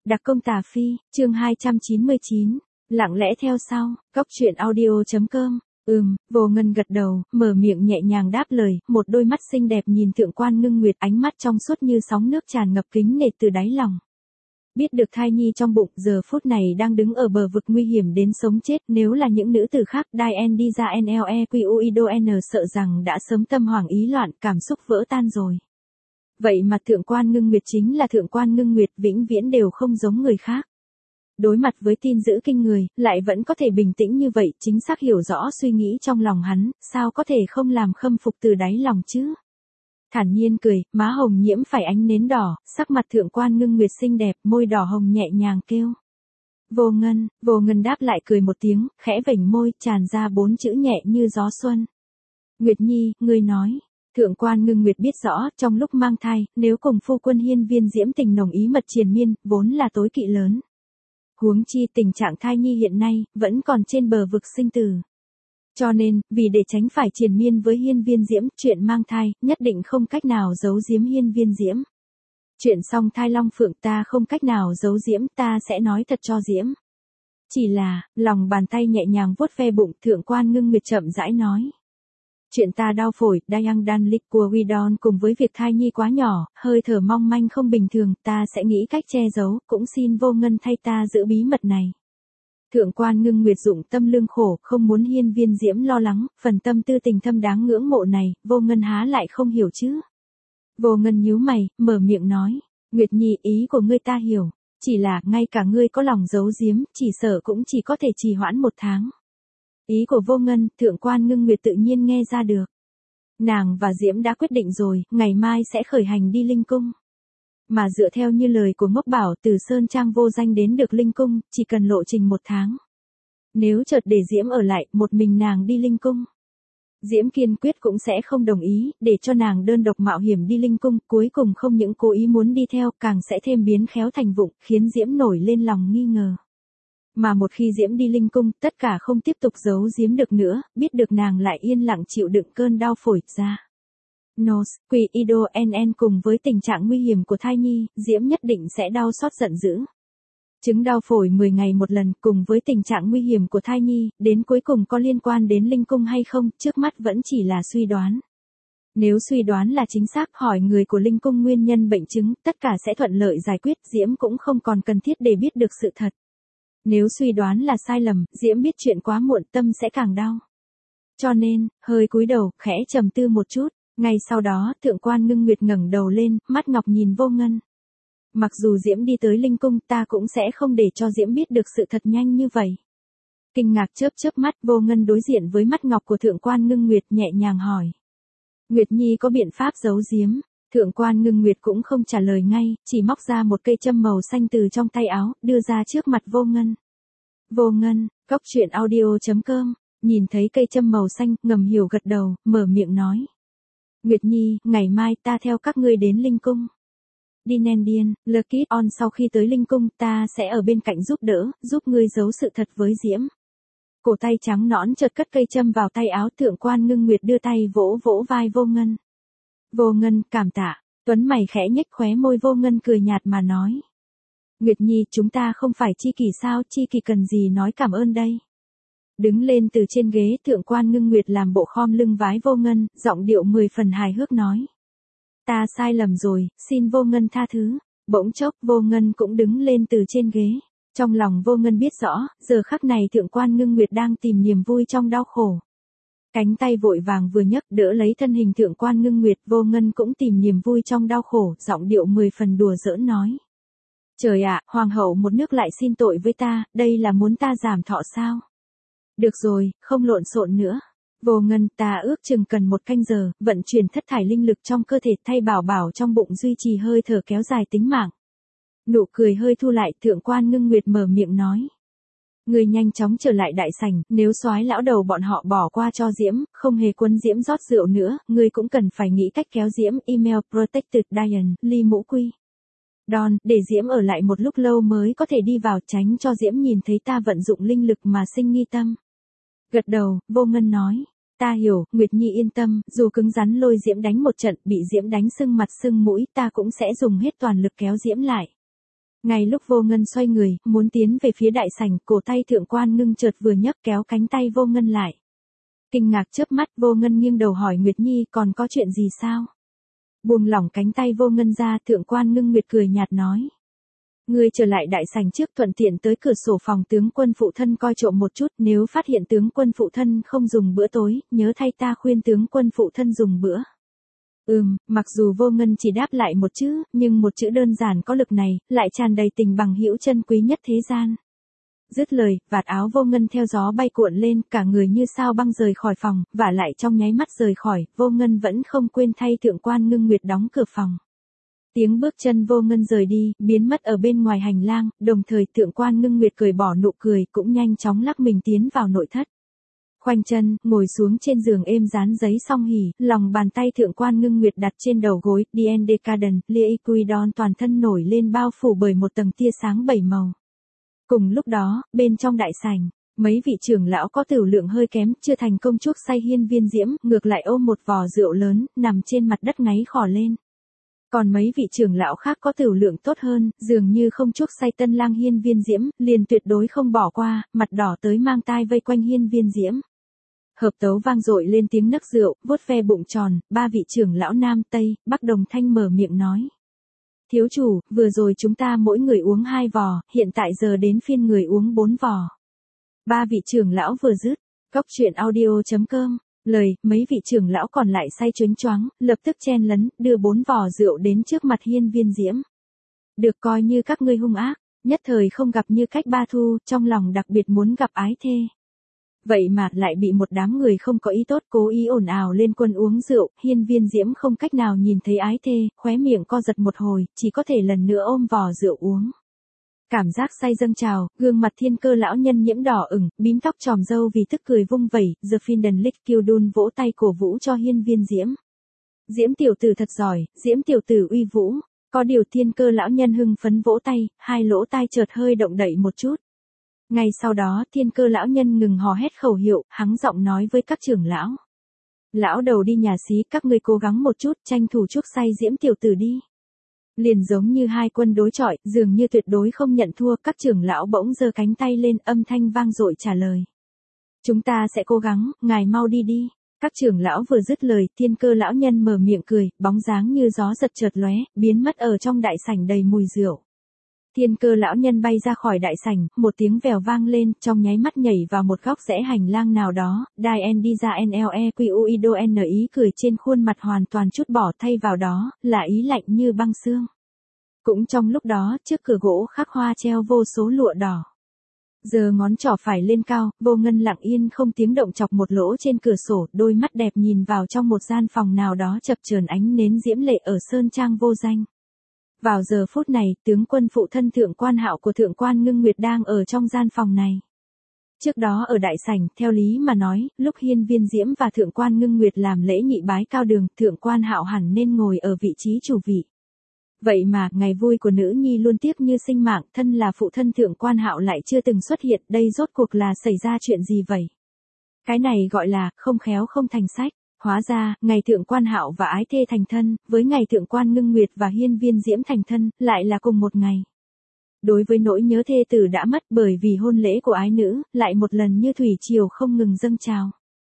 Đặc công Tà Phi, chương 299, lặng lẽ theo sau, Cóc truyện audio.com. Vô Ngân gật đầu, mở miệng nhẹ nhàng đáp lời, một đôi mắt xinh đẹp nhìn Thượng Quan Ngưng Nguyệt, ánh mắt trong suốt như sóng nước tràn ngập kính nể từ đáy lòng. Biết được thai nhi trong bụng giờ phút này đang đứng ở bờ vực nguy hiểm đến sống chết, nếu là những nữ tử khác Diane đi ra NLEQUIDON sợ rằng đã sớm tâm hoảng ý loạn, cảm xúc vỡ tan rồi. Vậy mà Thượng Quan Ngưng Nguyệt chính là Thượng Quan Ngưng Nguyệt, vĩnh viễn đều không giống người khác. Đối mặt với tin dữ kinh người, lại vẫn có thể bình tĩnh như vậy, chính xác hiểu rõ suy nghĩ trong lòng hắn, sao có thể không làm khâm phục từ đáy lòng chứ? Thản nhiên cười, má hồng nhiễm phải ánh nến đỏ, sắc mặt Thượng Quan Ngưng Nguyệt xinh đẹp, môi đỏ hồng nhẹ nhàng kêu. Vô Ngân đáp lại cười một tiếng, khẽ vểnh môi, tràn ra 4 chữ nhẹ như gió xuân. Nguyệt Nhi, ngươi nói. Thượng Quan Ngưng Nguyệt biết rõ, trong lúc mang thai, nếu cùng phu quân Hiên Viên Diễm tình nồng ý mật triền miên, vốn là tối kỵ lớn. Huống chi tình trạng thai nhi hiện nay, vẫn còn trên bờ vực sinh tử. Cho nên, vì để tránh phải triền miên với Hiên Viên Diễm, chuyện mang thai, nhất định không cách nào giấu giếm Hiên Viên Diễm. Chuyện song thai long phượng ta không cách nào giấu giếm, ta sẽ nói thật cho Diễm. Chỉ là, lòng bàn tay nhẹ nhàng vuốt ve bụng, Thượng Quan Ngưng Nguyệt chậm rãi nói. Chuyện ta đau phổi, Dayang Dan Lik của Widon cùng với việc thai nhi quá nhỏ, hơi thở mong manh không bình thường, ta sẽ nghĩ cách che giấu, cũng xin Vô Ngân thay ta giữ bí mật này. Thượng Quan Ngưng Nguyệt dụng tâm lương khổ, không muốn Hiên Viên Diễm lo lắng, phần tâm tư tình thâm đáng ngưỡng mộ này, Vô Ngân há lại không hiểu chứ. Vô Ngân nhíu mày, mở miệng nói, Nguyệt Nhi, ý của ngươi ta hiểu, chỉ là, ngay cả ngươi có lòng giấu giếm, chỉ sợ cũng chỉ có thể trì hoãn 1 tháng. Ý của Vô Ngân, Thượng Quan Ngưng Nguyệt tự nhiên nghe ra được. Nàng và Diễm đã quyết định rồi, ngày mai sẽ khởi hành đi Linh Cung. Mà dựa theo như lời của Ngốc Bảo, từ Sơn Trang Vô Danh đến được Linh Cung, chỉ cần lộ trình 1 tháng. Nếu chợt để Diễm ở lại, một mình nàng đi Linh Cung, Diễm kiên quyết cũng sẽ không đồng ý, để cho nàng đơn độc mạo hiểm đi Linh Cung, cuối cùng không những cố ý muốn đi theo, càng sẽ thêm biến khéo thành vụng, khiến Diễm nổi lên lòng nghi ngờ. Mà một khi Diễm đi Linh Cung, tất cả không tiếp tục giấu Diễm được nữa, biết được nàng lại yên lặng chịu đựng cơn đau phổi ra. Nos, NN cùng với tình trạng nguy hiểm của thai nhi, Diễm nhất định sẽ đau xót giận dữ. Chứng đau phổi 10 ngày một lần cùng với tình trạng nguy hiểm của thai nhi, đến cuối cùng có liên quan đến Linh Cung hay không, trước mắt vẫn chỉ là suy đoán. Nếu suy đoán là chính xác, hỏi người của Linh Cung nguyên nhân bệnh chứng, tất cả sẽ thuận lợi giải quyết, Diễm cũng không còn cần thiết để biết được sự thật. Nếu suy đoán là sai lầm, Diễm biết chuyện quá muộn, tâm sẽ càng đau. Cho nên, hơi cúi đầu, khẽ trầm tư một chút, ngay sau đó, Thượng Quan Ngưng Nguyệt ngẩng đầu lên, mắt ngọc nhìn Vô Ngân. Mặc dù Diễm đi tới Linh Cung, ta cũng sẽ không để cho Diễm biết được sự thật nhanh như vậy. Kinh ngạc chớp mắt, Vô Ngân đối diện với mắt ngọc của Thượng Quan Ngưng Nguyệt, nhẹ nhàng hỏi. Nguyệt Nhi có biện pháp giấu Diễm? Thượng Quan Ngưng Nguyệt cũng không trả lời ngay, chỉ móc ra một cây châm màu xanh từ trong tay áo, đưa ra trước mặt Vô Ngân. Vô Ngân, Cóc truyện audio.com, nhìn thấy cây châm màu xanh, ngầm hiểu gật đầu, mở miệng nói. Nguyệt Nhi, ngày mai ta theo các ngươi đến Linh Cung. Dinendian, Lucky On sau khi tới Linh Cung, ta sẽ ở bên cạnh giúp đỡ, giúp ngươi giấu sự thật với Diễm. Cổ tay trắng nõn chợt cất cây châm vào tay áo, Thượng Quan Ngưng Nguyệt đưa tay vỗ vỗ vai Vô Ngân. Vô Ngân, cảm tạ. Tuấn mày khẽ nhếch khóe môi, Vô Ngân cười nhạt mà nói. Nguyệt Nhi, chúng ta không phải chi kỷ sao, chi kỷ cần gì nói cảm ơn đây. Đứng lên từ trên ghế, Thượng Quan Ngưng Nguyệt làm bộ khom lưng vái Vô Ngân, giọng điệu 10 phần hài hước nói. Ta sai lầm rồi, xin Vô Ngân tha thứ. Bỗng chốc, Vô Ngân cũng đứng lên từ trên ghế. Trong lòng Vô Ngân biết rõ, giờ khắc này Thượng Quan Ngưng Nguyệt đang tìm niềm vui trong đau khổ. Cánh tay vội vàng vừa nhấc đỡ lấy thân hình Thượng Quan Ngưng Nguyệt, Vô Ngân cũng tìm niềm vui trong đau khổ, giọng điệu 10 phần đùa giỡn nói. Trời ạ, hoàng hậu một nước lại xin tội với ta, đây là muốn ta giảm thọ sao? Được rồi, không lộn xộn nữa. Vô Ngân, ta ước chừng cần 1 canh giờ, vận chuyển thất thải linh lực trong cơ thể, thay bảo bảo trong bụng duy trì hơi thở kéo dài tính mạng. Nụ cười hơi thu lại, Thượng Quan Ngưng Nguyệt mở miệng nói. Người nhanh chóng trở lại đại sảnh, nếu soái lão đầu bọn họ bỏ qua cho Diễm, không hề quấn Diễm rót rượu nữa, ngươi cũng cần phải nghĩ cách kéo Diễm. Email Protected Diane, Ly Mũ Quy. Don, để Diễm ở lại một lúc lâu mới có thể đi vào, tránh cho Diễm nhìn thấy ta vận dụng linh lực mà sinh nghi tâm. Gật đầu, Vô Ngân nói. Ta hiểu, Nguyệt Nhi yên tâm, dù cứng rắn lôi Diễm đánh một trận, bị Diễm đánh sưng mặt sưng mũi, ta cũng sẽ dùng hết toàn lực kéo Diễm lại. Ngay lúc Vô Ngân xoay người, muốn tiến về phía đại sảnh, cổ tay Thượng Quan Ngưng chợt vừa nhấc kéo cánh tay Vô Ngân lại. Kinh ngạc chớp mắt, Vô Ngân nghiêng đầu hỏi Nguyệt Nhi, còn có chuyện gì sao? Buông lỏng cánh tay Vô Ngân ra, Thượng Quan Ngưng Nguyệt cười nhạt nói. Ngươi trở lại đại sảnh trước, thuận tiện tới cửa sổ phòng tướng quân phụ thân coi trộm một chút, nếu phát hiện tướng quân phụ thân không dùng bữa tối, nhớ thay ta khuyên tướng quân phụ thân dùng bữa. Mặc dù Vô Ngân chỉ đáp lại một chữ, nhưng một chữ đơn giản có lực này, lại tràn đầy tình bằng hữu chân quý nhất thế gian. Dứt lời, vạt áo Vô Ngân theo gió bay cuộn lên, cả người như sao băng rời khỏi phòng, vả lại trong nháy mắt rời khỏi, Vô Ngân vẫn không quên thay Thượng Quan Ngưng Nguyệt đóng cửa phòng. Tiếng bước chân Vô Ngân rời đi, biến mất ở bên ngoài hành lang, đồng thời Thượng Quan Ngưng Nguyệt cười bỏ nụ cười, cũng nhanh chóng lắc mình tiến vào nội thất. Khoanh chân, ngồi xuống trên giường êm dán giấy song hỉ, lòng bàn tay Thượng Quan Ngưng Nguyệt đặt trên đầu gối, Dien Decadent, Liquidon toàn thân nổi lên bao phủ bởi một tầng tia sáng bảy màu. Cùng lúc đó, bên trong đại sảnh, mấy vị trưởng lão có tửu lượng hơi kém, chưa thành công chuốc say Hiên Viên Diễm, ngược lại ôm một vò rượu lớn, nằm trên mặt đất ngáy khò lên. Còn mấy vị trưởng lão khác có tửu lượng tốt hơn, dường như không chuốc say tân lang Hiên Viên Diễm, liền tuyệt đối không bỏ qua, mặt đỏ tới mang tai vây quanh Hiên Viên Diễm. Hợp tấu vang dội lên tiếng nấc rượu, vuốt ve bụng tròn, ba vị trưởng lão Nam Tây, Bắc Đồng Thanh mở miệng nói. Thiếu chủ, vừa rồi chúng ta mỗi người uống 2 vò, hiện tại giờ đến phiên người uống 4 vò. Ba vị trưởng lão vừa dứt, Cóc truyện audio.com, lời, mấy vị trưởng lão còn lại say choáng choáng, lập tức chen lấn, đưa 4 vò rượu đến trước mặt Hiên Viên Diễm. Được coi như các ngươi hung ác, nhất thời không gặp Như Cách Ba Thu, trong lòng đặc biệt muốn gặp ái thê. Vậy mà lại bị một đám người không có ý tốt cố ý ồn ào lên quân uống rượu, Hiên Viên Diễm không cách nào nhìn thấy ái thê, khóe miệng co giật một hồi, chỉ có thể lần nữa ôm vò rượu uống. Cảm giác say dâng trào, gương mặt Thiên Cơ lão nhân nhiễm đỏ ửng, bím tóc tròm râu vì tức cười vung vẩy, The Finden Lick Kiêu Đun vỗ tay cổ vũ cho Hiên Viên Diễm. Diễm tiểu tử thật giỏi, Diễm tiểu tử uy vũ, có điều Thiên Cơ lão nhân hưng phấn vỗ tay, hai lỗ tai chợt hơi động đậy một chút. Ngay sau đó, Thiên Cơ lão nhân ngừng hò hét khẩu hiệu, hắng giọng nói với các trưởng lão. Lão đầu đi nhà xí, các ngươi cố gắng một chút, tranh thủ chuốc say Diễm tiểu tử đi. Liền giống như hai quân đối chọi, dường như tuyệt đối không nhận thua, các trưởng lão bỗng giơ cánh tay lên, âm thanh vang dội trả lời. Chúng ta sẽ cố gắng, ngài mau đi đi. Các trưởng lão vừa dứt lời, Thiên Cơ lão nhân mở miệng cười, bóng dáng như gió giật chợt lóe, biến mất ở trong đại sảnh đầy mùi rượu. Thiên Cơ lão nhân bay ra khỏi đại sảnh, một tiếng vèo vang lên, trong nháy mắt nhảy vào một góc rẽ hành lang nào đó, Dien đi ra NLEQUIDO N ý cười trên khuôn mặt hoàn toàn chút bỏ, thay vào đó, là ý lạnh như băng xương. Cũng trong lúc đó, trước cửa gỗ khắc hoa treo vô số lụa đỏ. Giờ ngón trỏ phải lên cao, Vô Ngân lặng yên không tiếng động chọc một lỗ trên cửa sổ, đôi mắt đẹp nhìn vào trong một gian phòng nào đó chập chờn ánh nến diễm lệ ở sơn trang vô danh. Vào giờ phút này, tướng quân phụ thân Thượng Quan Hạo của Thượng Quan Ngưng Nguyệt đang ở trong gian phòng này. Trước đó ở đại sảnh, theo lý mà nói, lúc Hiên Viên Diễm và Thượng Quan Ngưng Nguyệt làm lễ nhị bái cao đường, Thượng Quan Hạo hẳn nên ngồi ở vị trí chủ vị. Vậy mà, ngày vui của nữ nhi luôn tiếc như sinh mạng, thân là phụ thân Thượng Quan Hạo lại chưa từng xuất hiện, đây rốt cuộc là xảy ra chuyện gì vậy? Cái này gọi là, không khéo không thành sách. Hóa ra, ngày Thượng Quan Hạo và ái thê thành thân, với ngày Thượng Quan Ngưng Nguyệt và Hiên Viên Diễm thành thân, lại là cùng một ngày. Đối với nỗi nhớ thê tử đã mất bởi vì hôn lễ của ái nữ, lại một lần như thủy triều không ngừng dâng trào.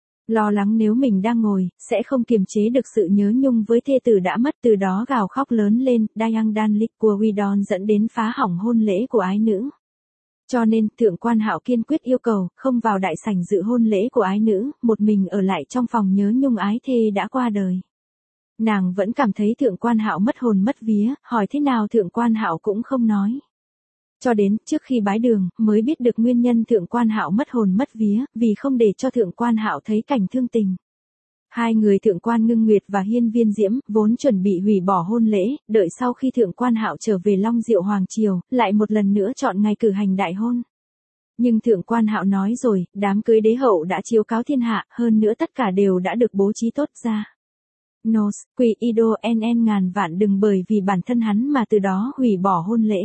Lo lắng nếu mình đang ngồi, sẽ không kiềm chế được sự nhớ nhung với thê tử đã mất, từ đó gào khóc lớn lên, Dayang Dan Lik của Widon dẫn đến phá hỏng hôn lễ của ái nữ. Cho nên, Thượng Quan Hạo kiên quyết yêu cầu, không vào đại sảnh dự hôn lễ của ái nữ, một mình ở lại trong phòng nhớ nhung ái thê đã qua đời. Nàng vẫn cảm thấy Thượng Quan Hạo mất hồn mất vía, hỏi thế nào Thượng Quan Hạo cũng không nói. Cho đến, trước khi bái đường, mới biết được nguyên nhân Thượng Quan Hạo mất hồn mất vía, vì không để cho Thượng Quan Hạo thấy cảnh thương tình. Hai người Thượng Quan Ngưng Nguyệt và Hiên Viên Diễm, vốn chuẩn bị hủy bỏ hôn lễ, đợi sau khi Thượng Quan Hạo trở về Long Diệu Hoàng Triều, lại một lần nữa chọn ngày cử hành đại hôn. Nhưng Thượng Quan Hạo nói rồi, đám cưới đế hậu đã chiếu cáo thiên hạ, hơn nữa tất cả đều đã được bố trí tốt ra. Nos, quỷ Ido NN ngàn vạn đừng bởi vì bản thân hắn mà từ đó hủy bỏ hôn lễ.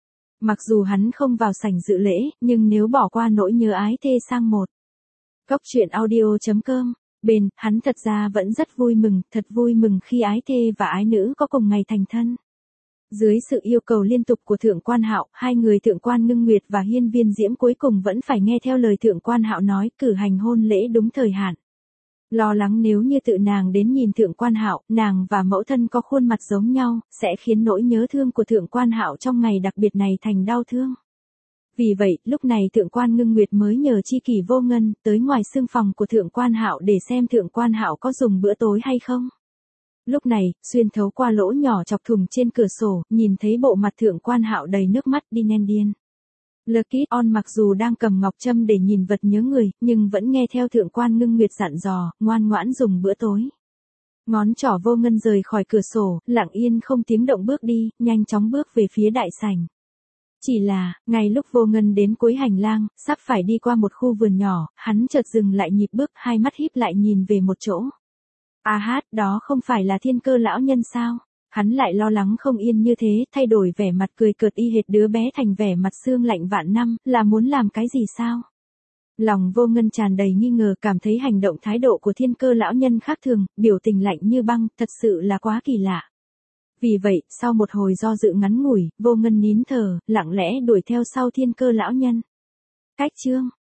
Mặc dù hắn không vào sảnh dự lễ, nhưng nếu bỏ qua nỗi nhớ ái thê sang một. Cóc truyện audio.com, bên, hắn thật ra vẫn rất vui mừng, thật vui mừng khi ái thê và ái nữ có cùng ngày thành thân. Dưới sự yêu cầu liên tục của Thượng Quan Hạo, hai người Thượng Quan Ngưng Nguyệt và Hiên Viên Diễm cuối cùng vẫn phải nghe theo lời Thượng Quan Hạo nói, cử hành hôn lễ đúng thời hạn. Lo lắng nếu như tự nàng đến nhìn Thượng Quan Hạo, nàng và mẫu thân có khuôn mặt giống nhau, sẽ khiến nỗi nhớ thương của Thượng Quan Hạo trong ngày đặc biệt này thành đau thương. Vì vậy, lúc này Thượng Quan Ngưng Nguyệt mới nhờ Chi Kỷ Vô Ngân tới ngoài xương phòng của Thượng Quan Hạo để xem Thượng Quan Hạo có dùng bữa tối hay không. Lúc này, xuyên thấu qua lỗ nhỏ chọc thủng trên cửa sổ, nhìn thấy bộ mặt Thượng Quan Hạo đầy nước mắt đi đen điên. Lucky On mặc dù đang cầm ngọc trâm để nhìn vật nhớ người, nhưng vẫn nghe theo Thượng Quan Ngưng Nguyệt dặn dò, ngoan ngoãn dùng bữa tối. Ngón trỏ Vô Ngân rời khỏi cửa sổ, lặng yên không tiếng động bước đi, nhanh chóng bước về phía đại sảnh. Chỉ là, ngay lúc Vô Ngân đến cuối hành lang, sắp phải đi qua một khu vườn nhỏ, hắn chợt dừng lại nhịp bước, hai mắt híp lại nhìn về một chỗ. Đó không phải là Thiên Cơ lão nhân sao? Hắn lại lo lắng không yên như thế, thay đổi vẻ mặt cười cợt y hệt đứa bé thành vẻ mặt xương lạnh vạn năm, là muốn làm cái gì sao? Lòng Vô Ngân tràn đầy nghi ngờ, cảm thấy hành động thái độ của Thiên Cơ lão nhân khác thường, biểu tình lạnh như băng, thật sự là quá kỳ lạ. Vì vậy, sau một hồi do dự ngắn ngủi, Vô Ngân nín thở, lặng lẽ đuổi theo sau Thiên Cơ lão nhân. Cách chương